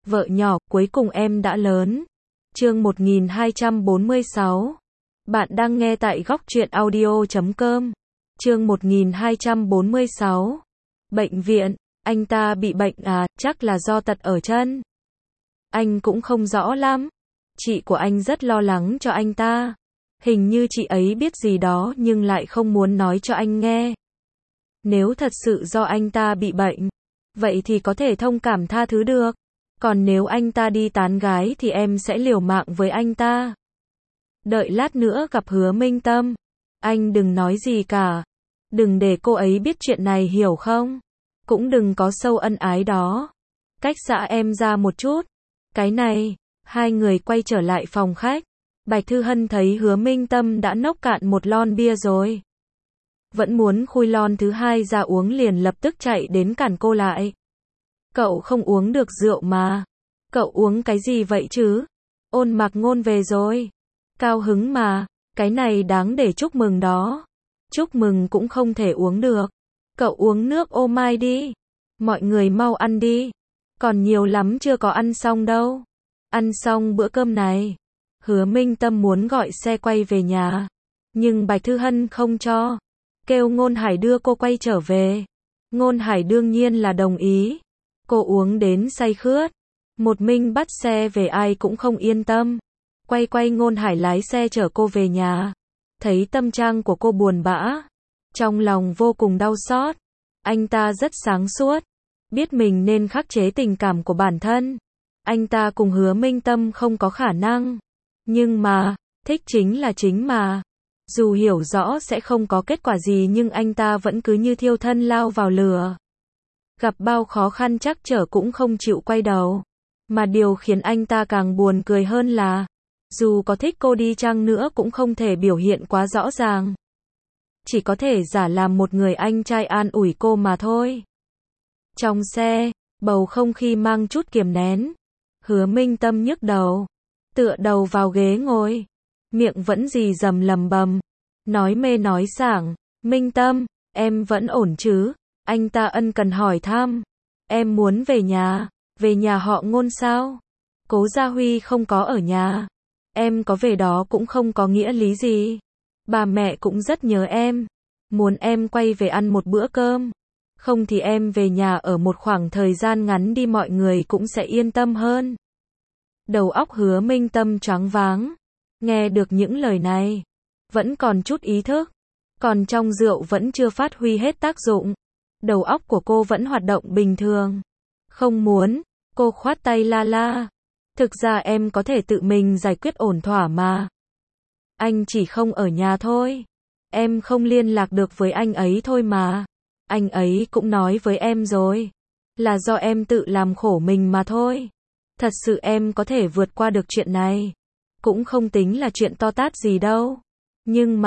Vợ nhỏ, cuối cùng em đã lớn. Chương 1246. Bạn đang nghe tại góc truyện audio.com. Chương 1246. Bệnh viện, anh ta bị bệnh à, chắc là do tật ở chân. Anh cũng không rõ lắm. Chị của anh rất lo lắng cho anh ta. Hình như chị ấy biết gì đó nhưng lại không muốn nói cho anh nghe. Nếu thật sự do anh ta bị bệnh, vậy thì có thể thông cảm tha thứ được. Còn nếu anh ta đi tán gái thì em sẽ liều mạng với anh ta. Đợi lát nữa gặp Hứa Minh Tâm. Anh đừng nói gì cả. Đừng để cô ấy biết chuyện này, hiểu không? Cũng đừng có sâu ân ái đó. Cách xa em ra một chút. Cái này, hai người quay trở lại phòng khách. Bạch Thư Hân thấy Hứa Minh Tâm đã nốc cạn một lon bia rồi. Vẫn muốn khui lon thứ hai ra uống, liền lập tức chạy đến cản cô lại. Cậu không uống được rượu mà. Cậu uống cái gì vậy chứ? Ôn Mặc Ngôn về rồi. Cao hứng mà, cái này đáng để chúc mừng đó. Chúc mừng cũng không thể uống được. Cậu uống nước ô mai đi. Mọi người mau ăn đi. Còn nhiều lắm chưa có ăn xong đâu. Ăn xong bữa cơm này. Hứa Minh Tâm muốn gọi xe quay về nhà. Nhưng Bạch Thư Hân không cho. Kêu Ngôn Hải đưa cô quay trở về. Ngôn Hải đương nhiên là đồng ý. Cô uống đến say khướt. Một mình bắt xe về ai cũng không yên tâm. Quay Ngôn Hải lái xe chở cô về nhà. Thấy tâm trạng của cô buồn bã. Trong lòng vô cùng đau xót. Anh ta rất sáng suốt. Biết mình nên khắc chế tình cảm của bản thân. Anh ta cùng Hứa Minh Tâm không có khả năng. Nhưng mà, thích chính là chính mà. Dù hiểu rõ sẽ không có kết quả gì nhưng anh ta vẫn cứ như thiêu thân lao vào lửa. Gặp bao khó khăn trắc trở cũng không chịu quay đầu. Mà điều khiến anh ta càng buồn cười hơn là, dù có thích cô đi chăng nữa cũng không thể biểu hiện quá rõ ràng. Chỉ có thể giả làm một người anh trai an ủi cô mà thôi. Trong xe, bầu không khí mang chút kiềm nén. Hứa Minh Tâm nhức đầu. Tựa đầu vào ghế ngồi. Miệng vẫn rì rầm lầm bầm. Nói mê nói sảng. Minh Tâm, em vẫn ổn chứ? Anh ta ân cần hỏi thăm. Em muốn về nhà. Về nhà họ Ngôn sao? Cố Gia Huy không có ở nhà. Em có về đó cũng không có nghĩa lý gì. Bà mẹ cũng rất nhớ em. Muốn em quay về ăn một bữa cơm. Không thì em về nhà ở một khoảng thời gian ngắn đi, mọi người cũng sẽ yên tâm hơn. Đầu óc Hứa Minh Tâm choáng váng. Nghe được những lời này. Vẫn còn chút ý thức. Còn trong rượu vẫn chưa phát huy hết tác dụng. Đầu óc của cô vẫn hoạt động bình thường. Không muốn. Cô khoát tay la la. Thực ra em có thể tự mình giải quyết ổn thỏa mà. Anh chỉ không ở nhà thôi. Em không liên lạc được với anh ấy thôi mà. Anh ấy cũng nói với em rồi. Là do em tự làm khổ mình mà thôi. Thật sự em có thể vượt qua được chuyện này. Cũng không tính là chuyện to tát gì đâu. Nhưng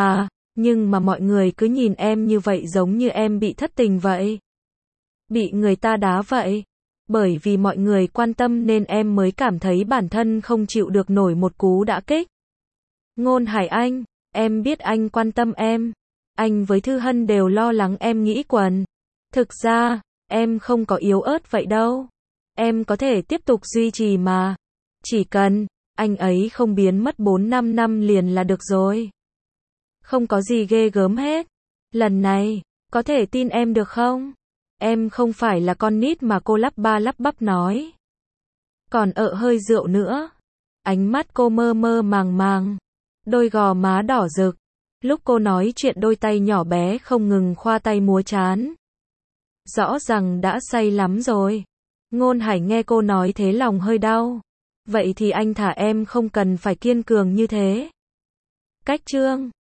mà mọi người cứ nhìn em như vậy giống như em bị thất tình vậy. Bị người ta đá vậy. Bởi vì mọi người quan tâm nên em mới cảm thấy bản thân không chịu được nổi một cú đả kích. Ngôn Hải anh, em biết anh quan tâm em. Anh với Thư Hân đều lo lắng em nghĩ quẩn. Thực ra, em không có yếu ớt vậy đâu. Em có thể tiếp tục duy trì mà. Chỉ cần, anh ấy không biến mất 4-5 năm liền là được rồi. Không có gì ghê gớm hết. Lần này, có thể tin em được không? Em không phải là con nít mà, cô lắp ba lắp bắp nói. Còn hơi rượu nữa. Ánh mắt cô mơ mơ màng màng. Đôi gò má đỏ rực. Lúc cô nói chuyện đôi tay nhỏ bé không ngừng khoa tay múa trán. Rõ ràng đã say lắm rồi. Ngôn Hải nghe cô nói thế lòng hơi đau. Vậy thì anh thả em, không cần phải kiên cường như thế. Cách chương